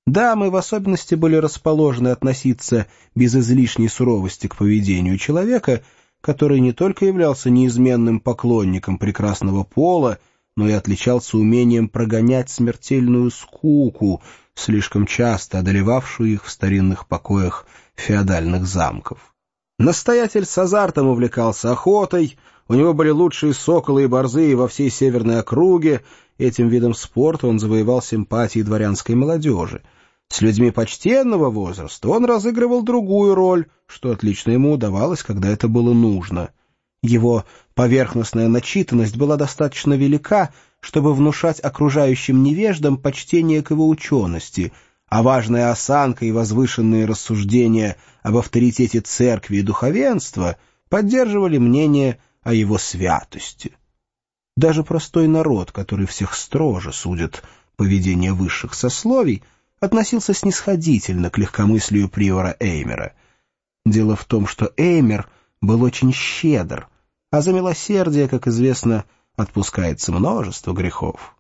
Дамы в особенности были расположены относиться без излишней суровости к поведению человека, который не только являлся неизменным поклонником прекрасного пола, но и отличался умением прогонять смертельную скуку, слишком часто одолевавшую их в старинных покоях феодальных замков. Настоятель с азартом увлекался охотой, у него были лучшие соколы и борзые во всей северной округе, этим видом спорта он завоевал симпатии дворянской молодежи. С людьми почтенного возраста он разыгрывал другую роль, что отлично ему удавалось, когда это было нужно. Его поверхностная начитанность была достаточно велика, чтобы внушать окружающим невеждам почтение к его учености, а важная осанка и возвышенные рассуждения об авторитете церкви и духовенства поддерживали мнение о его святости. Даже простой народ, который всех строже судит поведение высших сословий, относился снисходительно к легкомыслию приора Эймера. Дело в том, что Эймер был очень щедр, а за милосердие, как известно, отпускается множество грехов.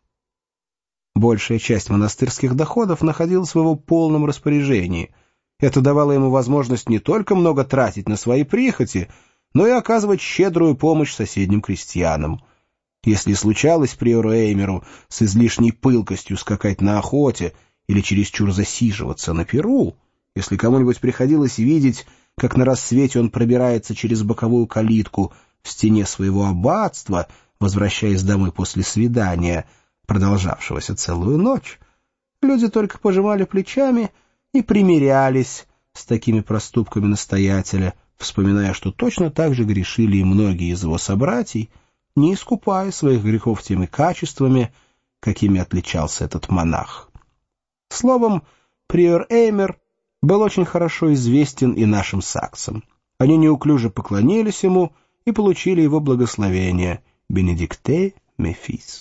Большая часть монастырских доходов находилась в его полном распоряжении. Это давало ему возможность не только много тратить на свои прихоти, но и оказывать щедрую помощь соседним крестьянам. Если случалось приору Эймеру с излишней пылкостью скакать на охоте или чересчур засиживаться на пиру, если кому-нибудь приходилось видеть, как на рассвете он пробирается через боковую калитку в стене своего аббатства, возвращаясь домой после свидания, продолжавшегося целую ночь, люди только пожимали плечами и примирялись с такими проступками настоятеля, вспоминая, что точно так же грешили и многие из его собратьей, не искупая своих грехов теми качествами, какими отличался этот монах. Словом, приор Эймер был очень хорошо известен и нашим саксам. Они неуклюже поклонились ему и получили его благословение «Бенедикте Мефис».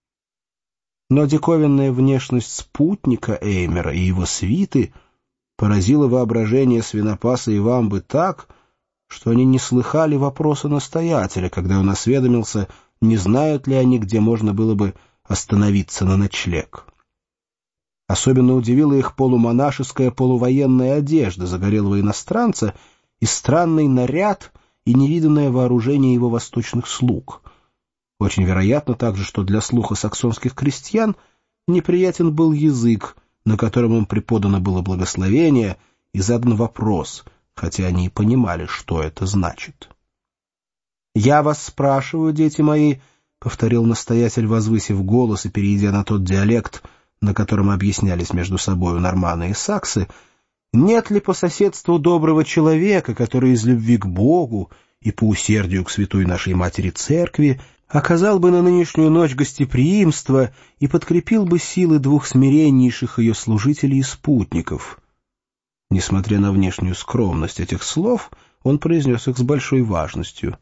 Но диковинная внешность спутника Эймера и его свиты поразила воображение свинопаса и вамбы так, что они не слыхали вопроса настоятеля, когда он осведомился, не знают ли они, где можно было бы остановиться на ночлег. Особенно удивила их полумонашеская полувоенная одежда загорелого иностранца и странный наряд и невиданное вооружение его восточных слуг. Очень вероятно также, что для слуха саксонских крестьян неприятен был язык, на котором им преподано было благословение, и задан вопрос, хотя они и понимали, что это значит. «Я вас спрашиваю, дети мои», — повторил настоятель, возвысив голос и перейдя на тот диалект, на котором объяснялись между собою норманы и саксы, нет ли по соседству доброго человека, который из любви к Богу и по усердию к святой нашей Матери Церкви оказал бы на нынешнюю ночь гостеприимство и подкрепил бы силы двух смиреннейших ее служителей и спутников? Несмотря на внешнюю скромность этих слов, он произнес их с большой важностью.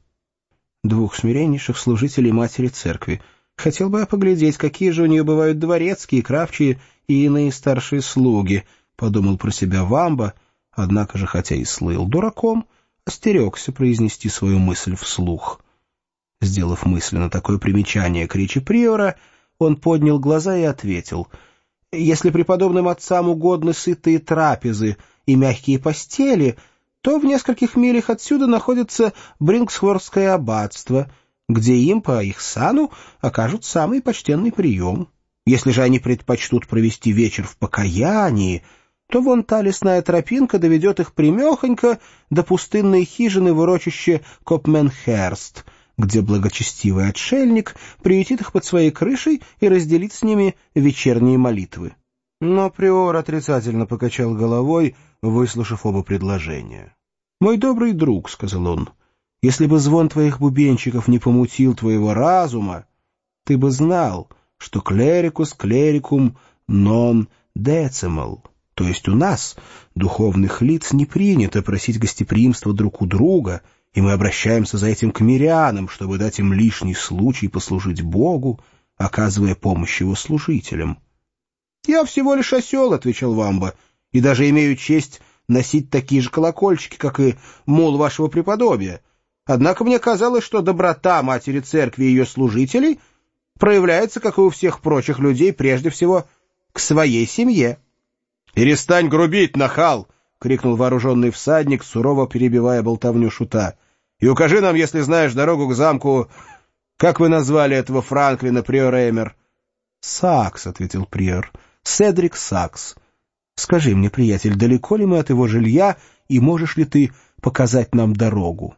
«Двух смиреннейших служителей Матери Церкви. Хотел бы я поглядеть, какие же у нее бывают дворецкие, кравчие и иные старшие слуги», — подумал про себя вамба, однако же, хотя и слыл дураком, остерегся произнести свою мысль вслух. Сделав мысленно такое примечание к речи приора, он поднял глаза и ответил: «Если преподобным отцам угодны сытые трапезы и мягкие постели, то в нескольких милях отсюда находится Брингсхорстское аббатство, где им по их сану окажут самый почтенный прием. Если же они предпочтут провести вечер в покаянии, то вон та лесная тропинка доведет их прямехонько до пустынной хижины в урочище Копменхерст, где благочестивый отшельник приютит их под своей крышей и разделит с ними вечерние молитвы». Но приор отрицательно покачал головой, выслушав оба предложения. «Мой добрый друг», — сказал он, — «если бы звон твоих бубенчиков не помутил твоего разума, ты бы знал, что клерикус клерикум нон децимал, то есть у нас, духовных лиц, не принято просить гостеприимства друг у друга, и мы обращаемся за этим к мирянам, чтобы дать им лишний случай послужить Богу, оказывая помощь его служителям». «Я всего лишь осел», — отвечал вамба, — «и даже имею честь носить такие же колокольчики, как и мул вашего преподобия. Однако мне казалось, что доброта Матери Церкви и ее служителей проявляется, как и у всех прочих людей, прежде всего к своей семье». «Перестань грубить, нахал!» — крикнул вооруженный всадник, сурово перебивая болтовню шута. «И укажи нам, если знаешь дорогу к замку... Как вы назвали этого Франклина, приор Эмер?» «Сакс», — ответил приор. «Седрик Сакс. Скажи мне, приятель, далеко ли мы от его жилья, и можешь ли ты показать нам дорогу?»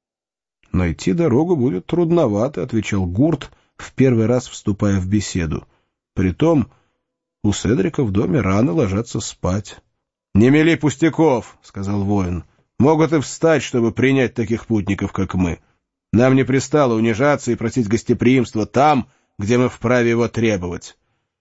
«Найти дорогу будет трудновато», — отвечал Гурт, в первый раз вступая в беседу. «Притом у Седрика в доме рано ложатся спать». «Не мели пустяков», — сказал воин. «Могут и встать, чтобы принять таких путников, как мы. Нам не пристало унижаться и просить гостеприимства там, где мы вправе его требовать».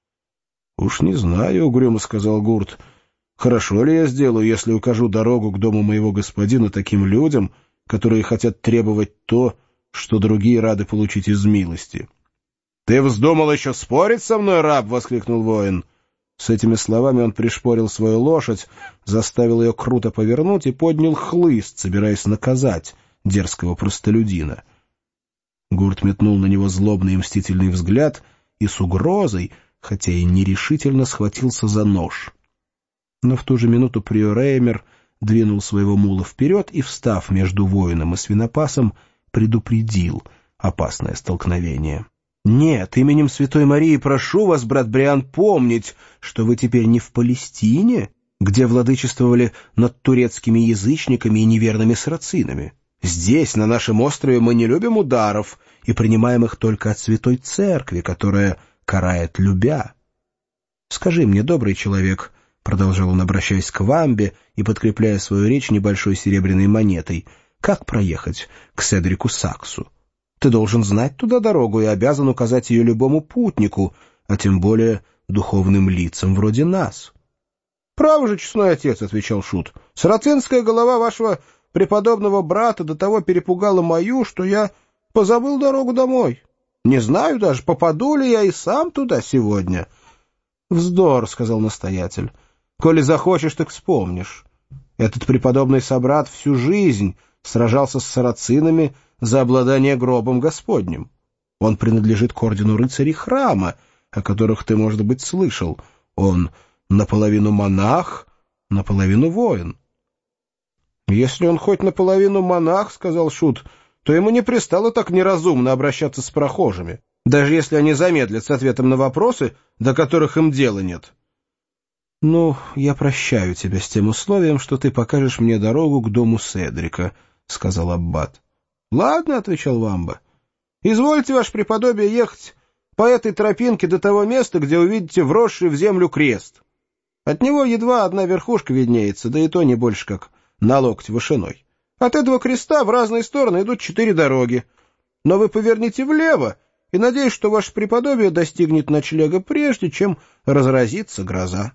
«Уж не знаю», — угрюмо сказал Гурт. «Хорошо ли я сделаю, если укажу дорогу к дому моего господина таким людям, которые хотят требовать то, что другие рады получить из милости?» «Ты вздумал еще спорить со мной, раб?» — воскликнул воин. С этими словами он пришпорил свою лошадь, заставил ее круто повернуть и поднял хлыст, собираясь наказать дерзкого простолюдина. Гурт метнул на него злобный и мстительный взгляд и с угрозой, хотя и нерешительно, схватился за нож. Но в ту же минуту приор Эмер двинул своего мула вперед и, встав между воином и свинопасом, предупредил опасное столкновение. «Нет, именем Святой Марии прошу вас, брат Бриан, помнить, что вы теперь не в Палестине, где владычествовали над турецкими язычниками и неверными сарацинами. Здесь, на нашем острове, мы не любим ударов и принимаем их только от Святой Церкви, которая карает любя. Скажи мне, добрый человек, — продолжал он, обращаясь к Вамбе и подкрепляя свою речь небольшой серебряной монетой, — как проехать к Седрику Саксу? Ты должен знать туда дорогу и обязан указать ее любому путнику, а тем более духовным лицам вроде нас. — Право же, честной отец, — отвечал шут, — сарацинская голова вашего преподобного брата до того перепугала мою, что я позабыл дорогу домой. Не знаю даже, попаду ли я и сам туда сегодня. — Вздор, — сказал настоятель, — коли захочешь, так вспомнишь. Этот преподобный собрат всю жизнь сражался с сарацинами за обладание гробом Господним. Он принадлежит к ордену рыцарей храма, о которых ты, может быть, слышал. Он наполовину монах, наполовину воин. — Если он хоть наполовину монах, — сказал шут, — то ему не пристало так неразумно обращаться с прохожими, даже если они замедлят с ответом на вопросы, до которых им дела нет. — Ну, я прощаю тебя с тем условием, что ты покажешь мне дорогу к дому Седрика, — сказал аббат. — Ладно, — отвечал Вамба. — Извольте, ваше преподобие, ехать по этой тропинке до того места, где увидите вросший в землю крест. От него едва одна верхушка виднеется, да и то не больше, как на локоть вышиной. От этого креста в разные стороны идут 4 дороги. Но вы поверните влево, и надеюсь, что ваше преподобие достигнет ночлега прежде, чем разразится гроза.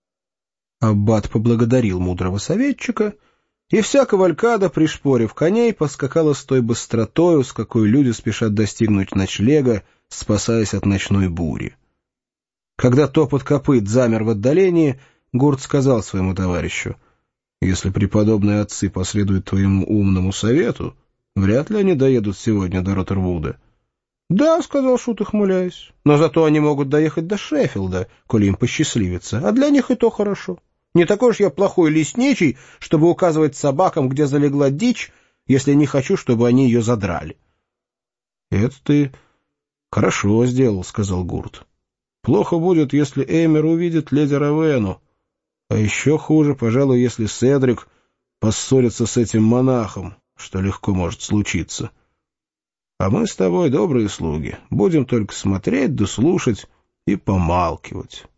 Аббат поблагодарил мудрого советчика, и вся кавалькада, пришпорив коней, поскакала с той быстротою, с какой люди спешат достигнуть ночлега, спасаясь от ночной бури. Когда топот копыт замер в отдалении, Гурт сказал своему товарищу: «Если преподобные отцы последуют твоему умному совету, вряд ли они доедут сегодня до Роттервуда». «Да», — сказал шут, ухмыляясь, — «но зато они могут доехать до Шеффилда, коли им посчастливится, а для них и то хорошо. Не такой уж я плохой лесничий, чтобы указывать собакам, где залегла дичь, если не хочу, чтобы они ее задрали». «Это ты хорошо сделал», — сказал Гурт. «Плохо будет, если Эмер увидит леди Равену. А еще хуже, пожалуй, если Седрик поссорится с этим монахом, что легко может случиться. А мы с тобой добрые слуги, будем только смотреть да слушать и помалкивать».